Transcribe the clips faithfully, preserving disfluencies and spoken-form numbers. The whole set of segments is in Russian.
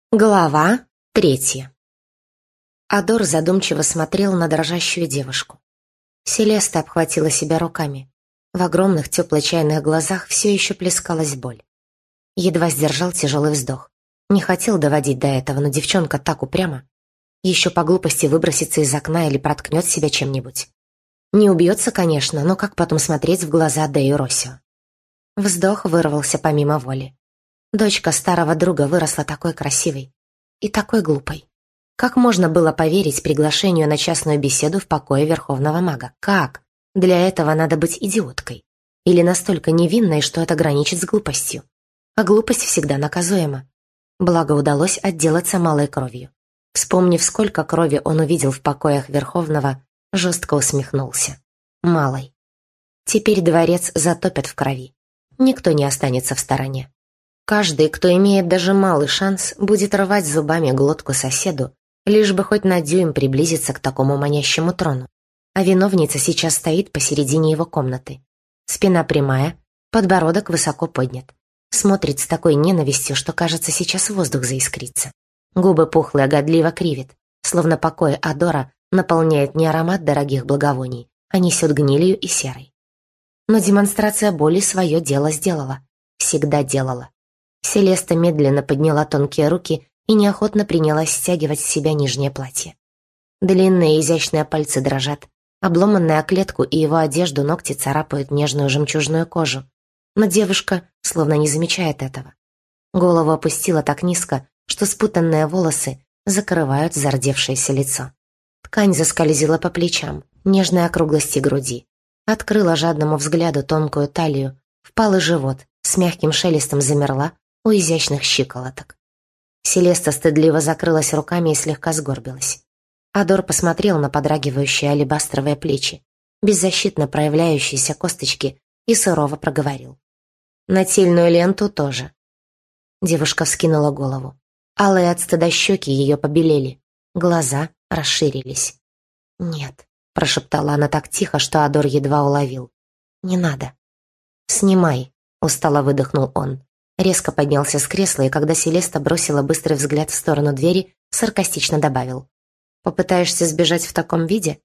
Глава третья. Адор задумчиво смотрел на дрожащую девушку. Селеста обхватила себя руками. В огромных тепло-чайных глазах все еще плескалась боль. Едва сдержал тяжелый вздох. Не хотел доводить до этого, но девчонка так упряма. Еще по глупости выбросится из окна или проткнет себя чем-нибудь. Не убьется, конечно, но как потом смотреть в глаза Дею Россио? Вздох вырвался помимо воли. Дочка старого друга выросла такой красивой и такой глупой. Как можно было поверить приглашению на частную беседу в покое Верховного Мага? Как? Для этого надо быть идиоткой. Или настолько невинной, что это граничит с глупостью. А глупость всегда наказуема. Благо удалось отделаться малой кровью. Вспомнив, сколько крови он увидел в покоях Верховного, жестко усмехнулся. Малой. Теперь дворец затопят в крови. Никто не останется в стороне. Каждый, кто имеет даже малый шанс, будет рвать зубами глотку соседу, лишь бы хоть на дюйм приблизиться к такому манящему трону. А виновница сейчас стоит посередине его комнаты. Спина прямая, подбородок высоко поднят. Смотрит с такой ненавистью, что, кажется, сейчас воздух заискрится. Губы пухлые, годливо кривит, словно покой Адора наполняет не аромат дорогих благовоний, а несет гнилью и серой. Но демонстрация боли свое дело сделала. Всегда делала. Селеста медленно подняла тонкие руки и неохотно принялась стягивать с себя нижнее платье. Длинные изящные пальцы дрожат, обломанная клетку и его одежду ногти царапают нежную жемчужную кожу. Но девушка словно не замечает этого. Голову опустила так низко, что спутанные волосы закрывают зардевшееся лицо. Ткань заскользила по плечам, нежной округлости груди. Открыла жадному взгляду тонкую талию, впалый живот, с мягким шелестом замерла у изящных щиколоток. Селеста стыдливо закрылась руками и слегка сгорбилась. Адор посмотрел на подрагивающие алебастровые плечи, беззащитно проявляющиеся косточки, и сурово проговорил. «Нательную ленту тоже». Девушка вскинула голову. Алые от стыда щеки ее побелели, глаза расширились. «Нет», — прошептала она так тихо, что Адор едва уловил. «Не надо». «Снимай», — устало выдохнул он. Резко поднялся с кресла, и когда Селеста бросила быстрый взгляд в сторону двери, саркастично добавил. «Попытаешься сбежать в таком виде?»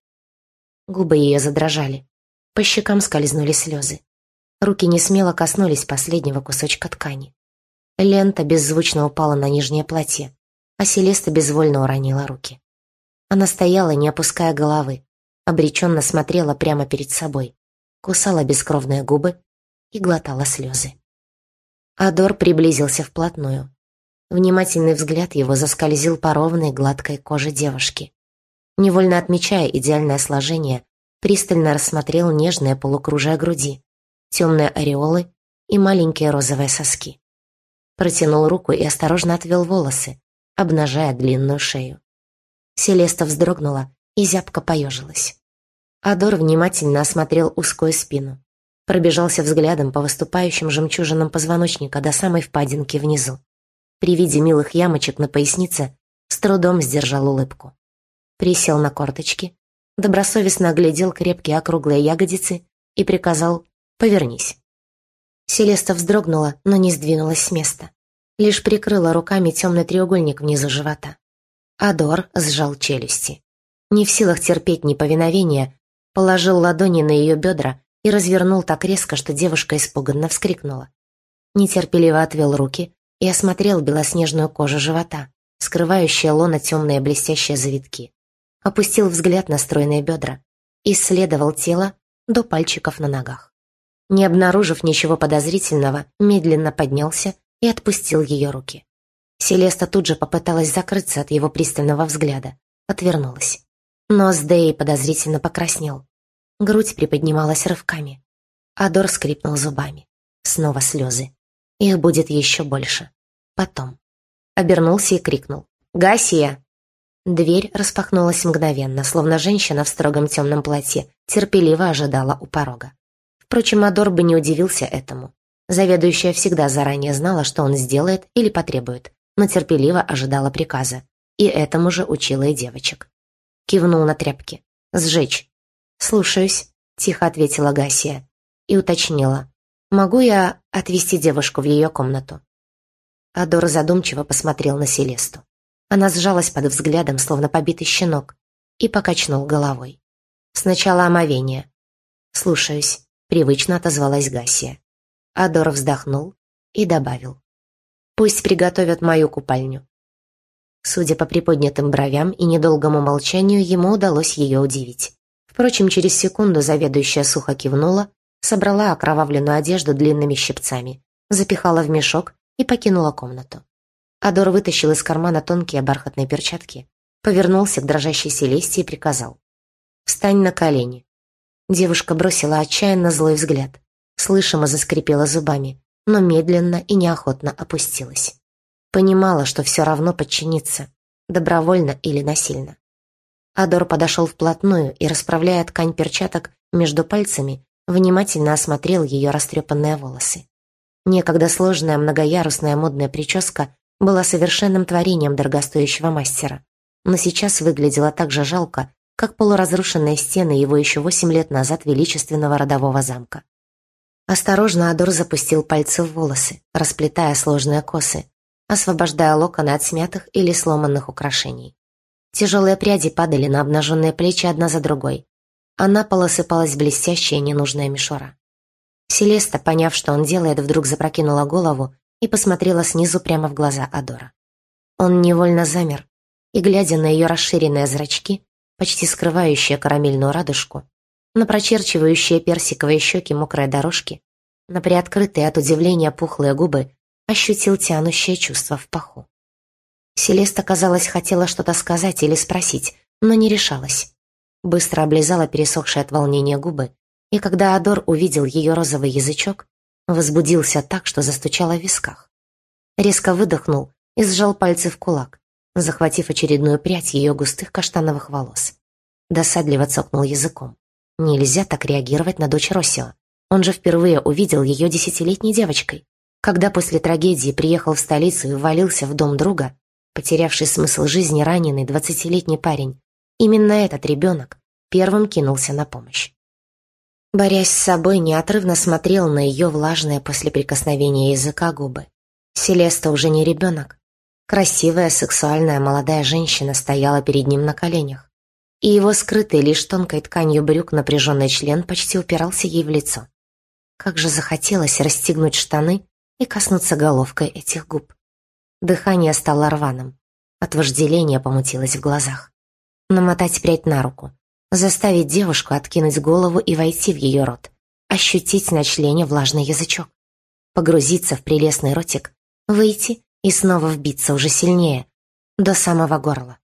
Губы ее задрожали. По щекам скользнули слезы. Руки несмело коснулись последнего кусочка ткани. Лента беззвучно упала на нижнее платье, а Селеста безвольно уронила руки. Она стояла, не опуская головы, обреченно смотрела прямо перед собой, кусала бескровные губы и глотала слезы. Адор приблизился вплотную. Внимательный взгляд его заскользил по ровной гладкой коже девушки. Невольно отмечая идеальное сложение, пристально рассмотрел нежные полукружия груди, темные ореолы и маленькие розовые соски. Протянул руку и осторожно отвел волосы, обнажая длинную шею. Селеста вздрогнула и зябко поежилась. Адор внимательно осмотрел узкую спину. Пробежался взглядом по выступающим жемчужинам позвоночника до самой впадинки внизу. При виде милых ямочек на пояснице с трудом сдержал улыбку. Присел на корточки, добросовестно оглядел крепкие округлые ягодицы и приказал «повернись». Селеста вздрогнула, но не сдвинулась с места. Лишь прикрыла руками темный треугольник внизу живота. Адор сжал челюсти. Не в силах терпеть неповиновения, положил ладони на ее бедра и развернул так резко, что девушка испуганно вскрикнула. Нетерпеливо отвел руки и осмотрел белоснежную кожу живота, скрывающие лоно темные блестящие завитки. Опустил взгляд на стройные бедра, исследовал тело до пальчиков на ногах. Не обнаружив ничего подозрительного, медленно поднялся и отпустил ее руки. Селеста тут же попыталась закрыться от его пристального взгляда, отвернулась. Нос Деи подозрительно покраснел. Грудь приподнималась рывками. Адор скрипнул зубами. Снова слезы. Их будет еще больше. Потом. Обернулся и крикнул. «Гасия!» Дверь распахнулась мгновенно, словно женщина в строгом темном платье терпеливо ожидала у порога. Впрочем, Адор бы не удивился этому. Заведующая всегда заранее знала, что он сделает или потребует, но терпеливо ожидала приказа. И этому же учила и девочек. Кивнул на тряпки. «Сжечь!» «Слушаюсь», — тихо ответила Гасия и уточнила. «Могу я отвезти девушку в ее комнату?» Адор задумчиво посмотрел на Селесту. Она сжалась под взглядом, словно побитый щенок, и покачнул головой. «Сначала омовение». «Слушаюсь», — привычно отозвалась Гассия. Адор вздохнул и добавил. «Пусть приготовят мою купальню». Судя по приподнятым бровям и недолгому молчанию, ему удалось ее удивить. Впрочем, через секунду заведующая сухо кивнула, собрала окровавленную одежду длинными щипцами, запихала в мешок и покинула комнату. Адор вытащил из кармана тонкие бархатные перчатки, повернулся к дрожащей Селесте и приказал. «Встань на колени». Девушка бросила отчаянно злой взгляд, слышимо заскрипела зубами, но медленно и неохотно опустилась. Понимала, что все равно подчинится, добровольно или насильно. Адор подошел вплотную и, расправляя ткань перчаток между пальцами, внимательно осмотрел ее растрепанные волосы. Некогда сложная многоярусная модная прическа была совершенным творением дорогостоящего мастера, но сейчас выглядела так же жалко, как полуразрушенные стены его еще восемь лет назад величественного родового замка. Осторожно Адор запустил пальцы в волосы, расплетая сложные косы, освобождая локоны от смятых или сломанных украшений. Тяжелые пряди падали на обнаженные плечи одна за другой, а на пол осыпалась блестящая ненужная мишура. Селеста, поняв, что он делает, вдруг запрокинула голову и посмотрела снизу прямо в глаза Адора. Он невольно замер, и, глядя на ее расширенные зрачки, почти скрывающие карамельную радужку, на прочерчивающие персиковые щеки мокрые дорожки, на приоткрытые от удивления пухлые губы, ощутил тянущее чувство в паху. Селеста, казалось, хотела что-то сказать или спросить, но не решалась. Быстро облизала пересохшие от волнения губы, и когда Адор увидел ее розовый язычок, возбудился так, что застучало в висках. Резко выдохнул и сжал пальцы в кулак, захватив очередную прядь ее густых каштановых волос. Досадливо цокнул языком. Нельзя так реагировать на дочь Россио. Он же впервые увидел ее десятилетней девочкой. Когда после трагедии приехал в столицу и ввалился в дом друга, потерявший смысл жизни раненый двадцатилетний парень, именно этот ребенок первым кинулся на помощь. Борясь с собой, неотрывно смотрел на ее влажные после прикосновения языка губы. Селеста уже не ребенок. Красивая, сексуальная молодая женщина стояла перед ним на коленях, и его скрытый лишь тонкой тканью брюк напряженный член почти упирался ей в лицо. Как же захотелось расстегнуть штаны и коснуться головкой этих губ. Дыхание стало рваным, от вожделения помутилось в глазах. Намотать прядь на руку, заставить девушку откинуть голову и войти в ее рот, ощутить на члене влажный язычок, погрузиться в прелестный ротик, выйти и снова вбиться уже сильнее, до самого горла.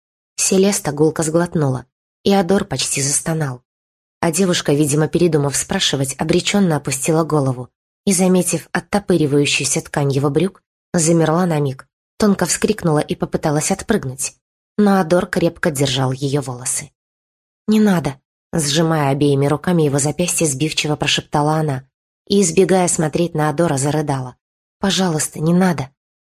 Селеста гулко сглотнула, и Адор почти застонал. А девушка, видимо, передумав спрашивать, обреченно опустила голову и, заметив оттопыривающуюся ткань его брюк, замерла на миг, тонко вскрикнула и попыталась отпрыгнуть, но Адор крепко держал ее волосы. «Не надо», — сжимая обеими руками его запястье, сбивчиво прошептала она и, избегая смотреть на Адора, зарыдала. «Пожалуйста, не надо».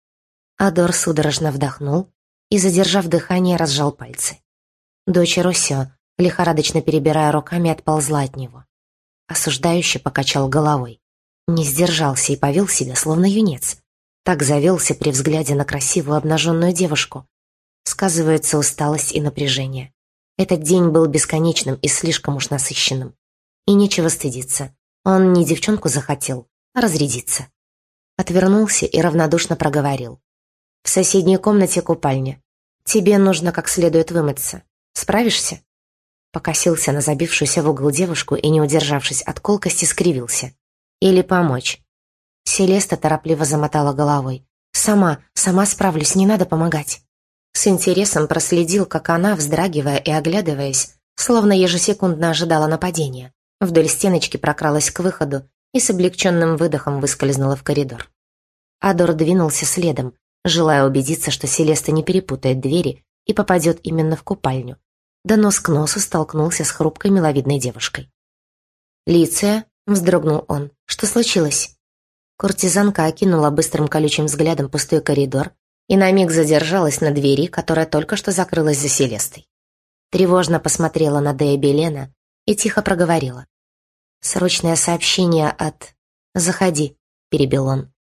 Адор судорожно вдохнул и, задержав дыхание, разжал пальцы. Дочь Россио, лихорадочно перебирая руками, отползла от него. Осуждающе покачал головой. Не сдержался и повел себя, словно юнец. Так завелся при взгляде на красивую обнаженную девушку. Сказывается усталость и напряжение. Этот день был бесконечным и слишком уж насыщенным. И нечего стыдиться. Он не девчонку захотел, а разрядиться. Отвернулся и равнодушно проговорил. «В соседней комнате купальня. Тебе нужно как следует вымыться. Справишься?» Покосился на забившуюся в угол девушку и, не удержавшись от колкости, скривился. «Или помочь?» Селеста торопливо замотала головой. «Сама, сама справлюсь, не надо помогать». С интересом проследил, как она, вздрагивая и оглядываясь, словно ежесекундно ожидала нападения, вдоль стеночки прокралась к выходу и с облегченным выдохом выскользнула в коридор. Адор двинулся следом, желая убедиться, что Селеста не перепутает двери и попадет именно в купальню. Да нос к носу столкнулся с хрупкой миловидной девушкой. «Лиция», — вздрогнул он, — «что случилось?» Куртизанка окинула быстрым колючим взглядом пустой коридор и на миг задержалась на двери, которая только что закрылась за Селестой. Тревожно посмотрела на Дея Белена и тихо проговорила. «Срочное сообщение от...» «Заходи», — перебил он.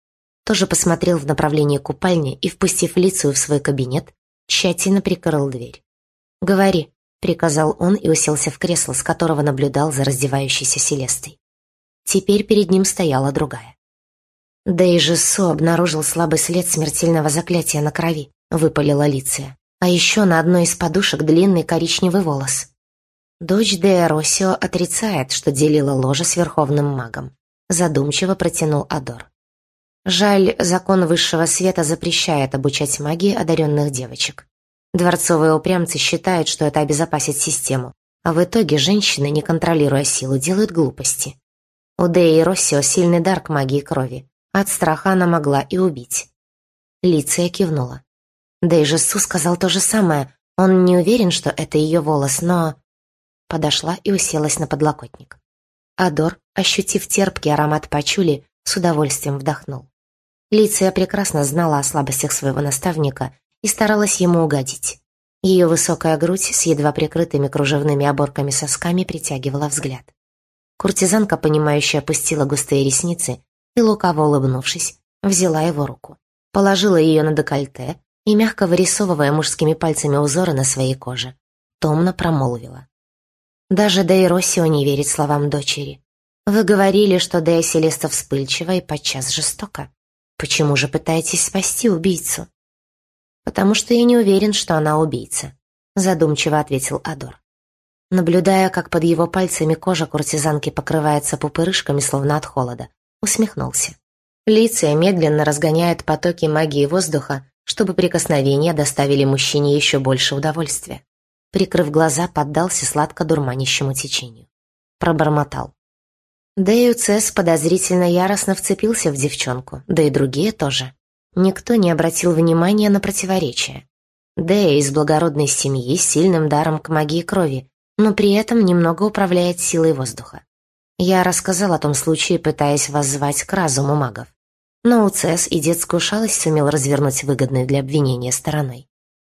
тоже посмотрел в направлении купальни и, впустив Лицию в свой кабинет, тщательно прикрыл дверь. «Говори», — приказал он и уселся в кресло, с которого наблюдал за раздевающейся Селестой. Теперь перед ним стояла другая. «Дэй Жессу обнаружил слабый след смертельного заклятия на крови», — выпалила Лиция. «А еще на одной из подушек длинный коричневый волос». Дочь Дэя Россио отрицает, что делила ложе с верховным магом. Задумчиво протянул Адор. Жаль, закон высшего света запрещает обучать магии одаренных девочек. Дворцовые упрямцы считают, что это обезопасит систему, а в итоге женщины, не контролируя силу, делают глупости. У Дэи Россио сильный дар к магии крови. От страха она могла и убить. Лиция кивнула. Дэй Жессу сказал то же самое. Он не уверен, что это ее волос, но... Подошла и уселась на подлокотник. Адор, ощутив терпкий аромат пачули, с удовольствием вдохнул. Лиция прекрасно знала о слабостях своего наставника и старалась ему угодить. Ее высокая грудь с едва прикрытыми кружевными оборками сосками притягивала взгляд. Куртизанка, понимающе опустила густые ресницы и, лукаво улыбнувшись, взяла его руку, положила ее на декольте и, мягко вырисовывая мужскими пальцами узоры на своей коже, томно промолвила. «Даже Дэй Россио не верит словам дочери. Вы говорили, что Дэя Селеста вспыльчива и подчас жестока. Почему же пытаетесь спасти убийцу?» «Потому что я не уверен, что она убийца», — задумчиво ответил Адор. Наблюдая, как под его пальцами кожа куртизанки покрывается пупырышками, словно от холода, усмехнулся. Лиция медленно разгоняет потоки магии воздуха, чтобы прикосновения доставили мужчине еще больше удовольствия. Прикрыв глаза, поддался сладко-дурманящему течению. Пробормотал. Дэйуцес подозрительно яростно вцепился в девчонку, да и другие тоже. Никто не обратил внимания на противоречия. Дэя из благородной семьи с сильным даром к магии крови, но при этом немного управляет силой воздуха. Я рассказал о том случае, пытаясь воззвать к разуму магов. Но Уцес и детскую шалость сумел развернуть выгодной для обвинения стороной.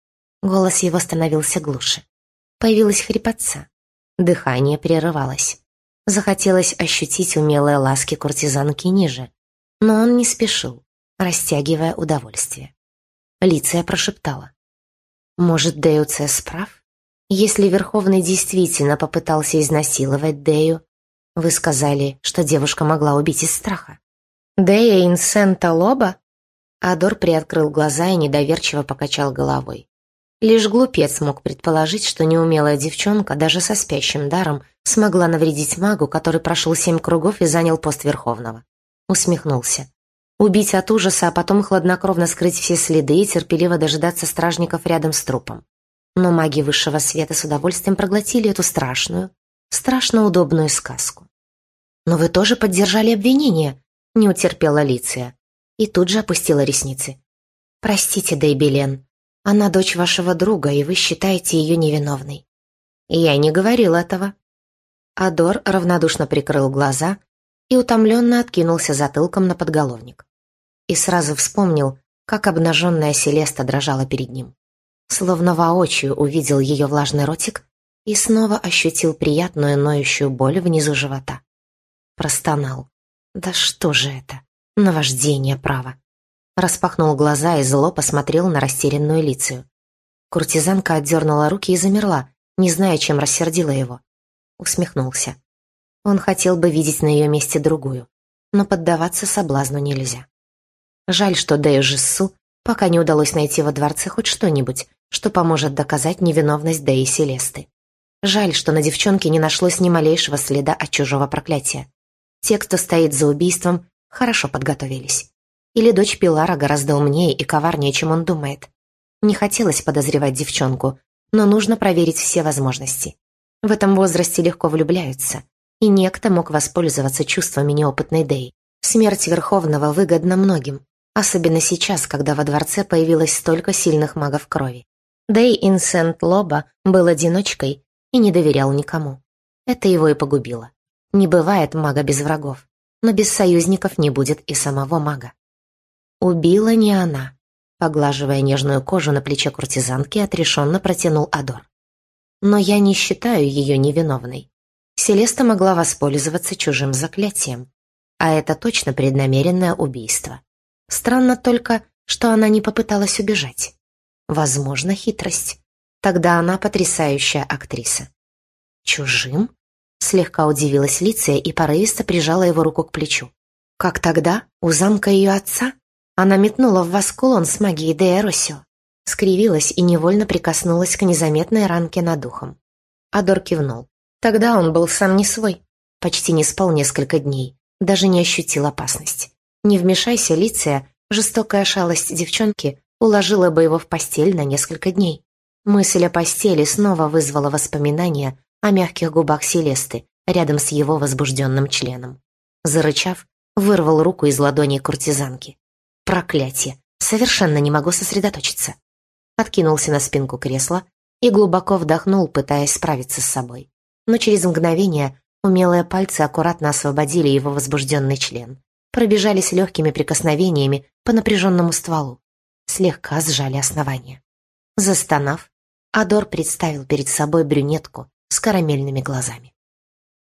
Голос его становился глуше. Появилась хрипотца. Дыхание прерывалось. Захотелось ощутить умелые ласки куртизанки ниже, но он не спешил, растягивая удовольствие. Лиция прошептала. «Может, Дэйуцес прав? Если Верховный действительно попытался изнасиловать Дэю, вы сказали, что девушка могла убить из страха. Дэя Инсента Лоба?» Адор приоткрыл глаза и недоверчиво покачал головой. Лишь глупец мог предположить, что неумелая девчонка, даже со спящим даром, смогла навредить магу, который прошел семь кругов и занял пост Верховного. Усмехнулся. Убить от ужаса, а потом хладнокровно скрыть все следы и терпеливо дожидаться стражников рядом с трупом. Но маги высшего света с удовольствием проглотили эту страшную, страшно удобную сказку. «Но вы тоже поддержали обвинение», — не утерпела Лиция. И тут же опустила ресницы. «Простите, Дейбелен, она дочь вашего друга, и вы считаете ее невиновной». «Я не говорил этого». Адор равнодушно прикрыл глаза и утомленно откинулся затылком на подголовник. И сразу вспомнил, как обнаженная Селеста дрожала перед ним. Словно воочию увидел ее влажный ротик и снова ощутил приятную ноющую боль внизу живота. Простонал. «Да что же это? Наваждение, право». Распахнул глаза и зло посмотрел на растерянную Лицию. Куртизанка отдернула руки и замерла, не зная, чем рассердила его. Усмехнулся. Он хотел бы видеть на ее месте другую, но поддаваться соблазну нельзя. Жаль, что Дэю Жессу пока не удалось найти во дворце хоть что-нибудь, что поможет доказать невиновность Дэи Селесты. Жаль, что на девчонке не нашлось ни малейшего следа от чужого проклятия. Те, кто стоит за убийством, хорошо подготовились. Или дочь Пилара гораздо умнее и коварнее, чем он думает. Не хотелось подозревать девчонку, но нужно проверить все возможности. В этом возрасте легко влюбляются, и некто мог воспользоваться чувствами неопытной Дэи. Смерть Верховного выгодна многим, особенно сейчас, когда во дворце появилось столько сильных магов крови. Дэй Инсент Лоба был одиночкой и не доверял никому. Это его и погубило. Не бывает мага без врагов, но без союзников не будет и самого мага. Убила не она. Поглаживая нежную кожу на плече куртизанки, отрешенно протянул Адор. Но я не считаю ее невиновной. Селеста могла воспользоваться чужим заклятием. А это точно преднамеренное убийство. Странно только, что она не попыталась убежать. Возможно, хитрость. Тогда она потрясающая актриса. «Чужим?» — слегка удивилась Лиция и порывисто прижала его руку к плечу. «Как тогда? У замка ее отца?» Она метнула в вас кулон с магией де Эросио, скривилась и невольно прикоснулась к незаметной ранке над ухом. Адор кивнул. Тогда он был сам не свой. Почти не спал несколько дней, даже не ощутил опасность. Не вмешайся, Лиция, жестокая шалость девчонки уложила бы его в постель на несколько дней. Мысль о постели снова вызвала воспоминания о мягких губах Селесты рядом с его возбужденным членом. Зарычав, вырвал руку из ладони куртизанки. Проклятие! Совершенно не могу сосредоточиться. Откинулся на спинку кресла и глубоко вдохнул, пытаясь справиться с собой. Но через мгновение умелые пальцы аккуратно освободили его возбужденный член. Пробежались легкими прикосновениями по напряженному стволу. Слегка сжали основание. Застонав, Адор представил перед собой брюнетку с карамельными глазами.